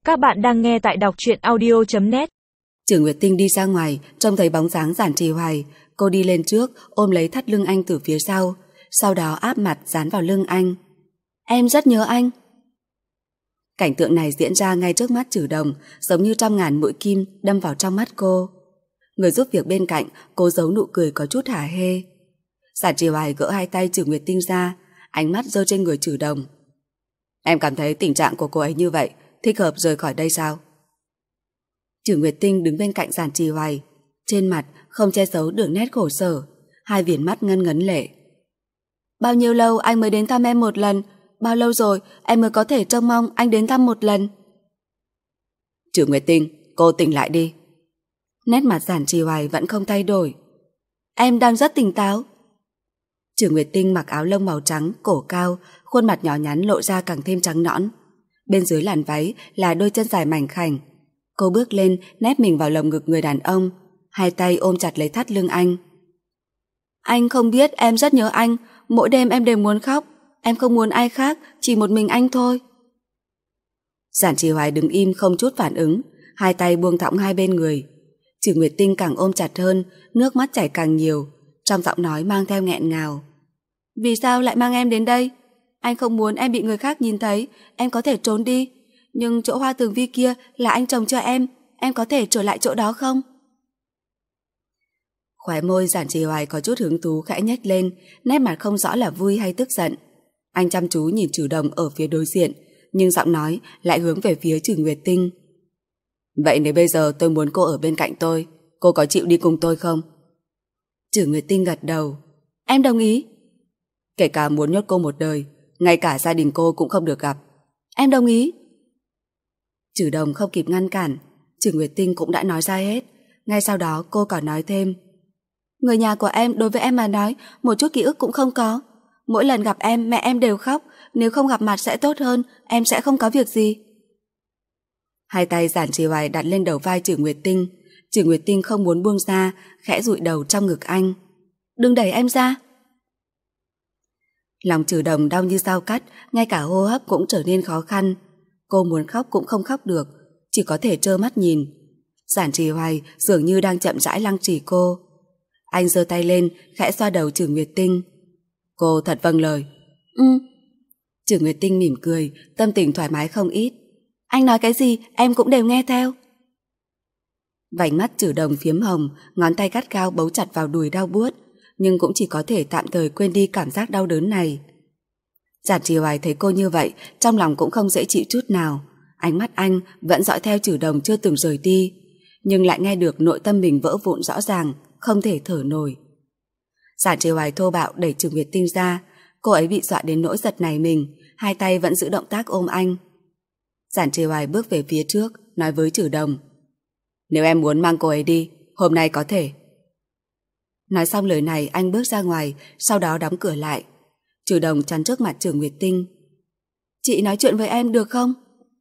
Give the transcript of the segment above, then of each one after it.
Các bạn đang nghe tại đọc truyện audio.net. Trử Nguyệt Tinh đi ra ngoài, trông thấy bóng dáng Giản Trì Hoài. Cô đi lên trước, ôm lấy thắt lưng anh từ phía sau đó áp mặt dán vào lưng anh. Em rất nhớ anh. Cảnh tượng này diễn ra ngay trước mắt Trử Đồng, giống như trăm ngàn mũi kim đâm vào trong mắt cô. Người giúp việc bên cạnh, cô giấu nụ cười có chút hả hê. Giản Trì Hoài gỡ hai tay Trử Nguyệt Tinh ra, ánh mắt rơi trên người Trử Đồng. Em cảm thấy tình trạng của cô ấy như vậy, thích hợp rời khỏi đây sao? Trử Nguyệt Tinh đứng bên cạnh Giản Trì Hoài, trên mặt không che giấu được nét khổ sở, hai viền mắt ngân ngấn lệ. Bao nhiêu lâu anh mới đến thăm em một lần? Bao lâu rồi em mới có thể trông mong anh đến thăm một lần? Trử Nguyệt Tinh, cô tỉnh lại đi. Nét mặt Giản Trì Hoài vẫn không thay đổi. Em đang rất tỉnh táo. Trử Nguyệt Tinh mặc áo lông màu trắng, cổ cao, khuôn mặt nhỏ nhắn lộ ra càng thêm trắng nõn. Bên dưới làn váy là đôi chân dài mảnh khảnh. Cô bước lên, nép mình vào lồng ngực người đàn ông, hai tay ôm chặt lấy thắt lưng anh. Anh không biết em rất nhớ anh, mỗi đêm em đều muốn khóc. Em không muốn ai khác, chỉ một mình anh thôi. Giản Trì Hoài đứng im không chút phản ứng, hai tay buông thõng hai bên người. Trử Nguyệt Tinh càng ôm chặt hơn, nước mắt chảy càng nhiều, trong giọng nói mang theo nghẹn ngào. Vì sao lại mang em đến đây? Anh không muốn em bị người khác nhìn thấy, em có thể trốn đi. Nhưng chỗ Hoa Tường Vi kia là anh trồng cho em có thể trở lại chỗ đó không? Khóe môi Giản Trì Hoài có chút hứng thú khẽ nhếch lên, nét mặt không rõ là vui hay tức giận. Anh chăm chú nhìn Trử Đồng ở phía đối diện, nhưng giọng nói lại hướng về phía Trử Nguyệt Tinh. Vậy nếu bây giờ tôi muốn cô ở bên cạnh tôi, cô có chịu đi cùng tôi không? Trử Nguyệt Tinh gật đầu. Em đồng ý. Kể cả muốn nhốt cô một đời, ngay cả gia đình cô cũng không được gặp. Em đồng ý. Trử Đồng không kịp ngăn cản, Trử Nguyệt Tinh cũng đã nói ra hết. Ngay sau đó cô còn nói thêm. Người nhà của em đối với em mà nói một chút ký ức cũng không có. Mỗi lần gặp em, mẹ em đều khóc. Nếu không gặp mặt sẽ tốt hơn, em sẽ không có việc gì. Hai tay Giản Trì Hoài đặt lên đầu vai Trử Nguyệt Tinh. Trử Nguyệt Tinh không muốn buông ra, khẽ dụi đầu trong ngực anh. Đừng đẩy em ra. Lòng Trử Đồng đau như dao cắt, ngay cả hô hấp cũng trở nên khó khăn. Cô muốn khóc cũng không khóc được, chỉ có thể trơ mắt nhìn. Giản Trì Hoài dường như đang chậm rãi lăng trì cô. Anh giơ tay lên, khẽ xoa đầu Trử Nguyệt Tinh. Cô thật vâng lời. Trử Nguyệt Tinh mỉm cười, tâm tình thoải mái không ít. Anh nói cái gì em cũng đều nghe theo. Vành mắt Trử Đồng phiếm hồng, ngón tay gắt gao bấu chặt vào đùi đau buốt, nhưng cũng chỉ có thể tạm thời quên đi cảm giác đau đớn này. Giản Trì Hoài thấy cô như vậy, trong lòng cũng không dễ chịu chút nào. Ánh mắt anh vẫn dõi theo Trử Đồng chưa từng rời đi, nhưng lại nghe được nội tâm mình vỡ vụn rõ ràng, không thể thở nổi. Giản Trì Hoài thô bạo đẩy Trử Nguyệt Tinh ra, cô ấy bị dọa đến nỗi giật nảy mình, hai tay vẫn giữ động tác ôm anh. Giản Trì Hoài bước về phía trước, nói với Trử Đồng. Nếu em muốn mang cô ấy đi, hôm nay có thể. Nói xong lời này anh bước ra ngoài, sau đó đóng cửa lại. Trử Đồng chắn trước mặt Trử Nguyệt Tinh. Chị nói chuyện với em được không?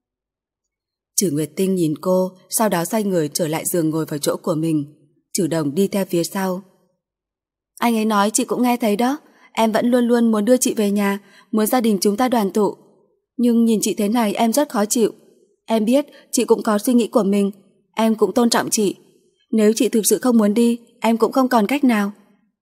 Trử Nguyệt Tinh nhìn cô, sau đó xoay người trở lại giường ngồi vào chỗ của mình. Trử Đồng đi theo phía sau. Anh ấy nói chị cũng nghe thấy đó, em vẫn luôn luôn muốn đưa chị về nhà, muốn gia đình chúng ta đoàn tụ. Nhưng nhìn chị thế này em rất khó chịu. Em biết chị cũng có suy nghĩ của mình, em cũng tôn trọng chị. Nếu chị thực sự không muốn đi, em cũng không còn cách nào.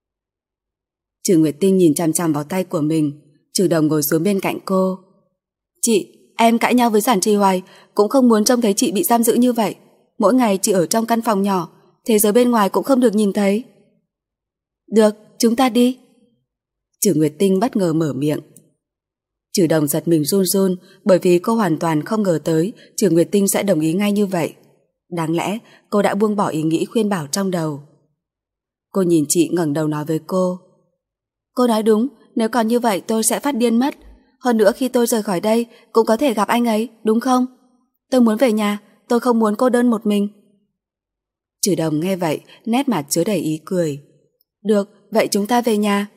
Trử Nguyệt Tinh nhìn chằm chằm vào tay của mình. Trử Đồng ngồi xuống bên cạnh cô. Chị, em cãi nhau với Giản Trì Hoài, cũng không muốn trông thấy chị bị giam giữ như vậy. Mỗi ngày chị ở trong căn phòng nhỏ, thế giới bên ngoài cũng không được nhìn thấy. Được, chúng ta đi. Trử Nguyệt Tinh bất ngờ mở miệng. Trử Đồng giật mình run run, bởi vì cô hoàn toàn không ngờ tới Trử Nguyệt Tinh sẽ đồng ý ngay như vậy. Đáng lẽ cô đã buông bỏ ý nghĩ khuyên bảo trong đầu. Cô nhìn chị ngẩng đầu nói với cô. Cô nói đúng, nếu còn như vậy tôi sẽ phát điên mất. Hơn nữa khi tôi rời khỏi đây cũng có thể gặp anh ấy, đúng không? Tôi muốn về nhà, tôi không muốn cô đơn một mình. Trử Đồng nghe vậy, nét mặt chứa đầy ý cười. Được, vậy chúng ta về nhà.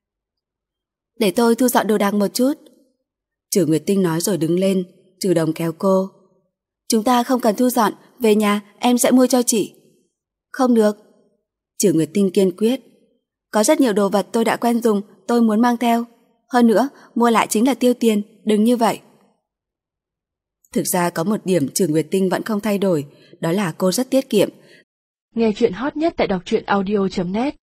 Để tôi thu dọn đồ đạc một chút. Trử Nguyệt Tinh nói rồi đứng lên. Trử Đồng kéo cô. Chúng ta không cần thu dọn, về nhà em sẽ mua cho chị. Không được. Trử Nguyệt Tinh kiên quyết. Có rất nhiều đồ vật tôi đã quen dùng, tôi muốn mang theo. Hơn nữa, mua lại chính là tiêu tiền, đừng như vậy. Thực ra có một điểm Trừ Nguyệt Tinh vẫn không thay đổi, đó là cô rất tiết kiệm. Nghe chuyện hot nhất tại đọc truyện audio.net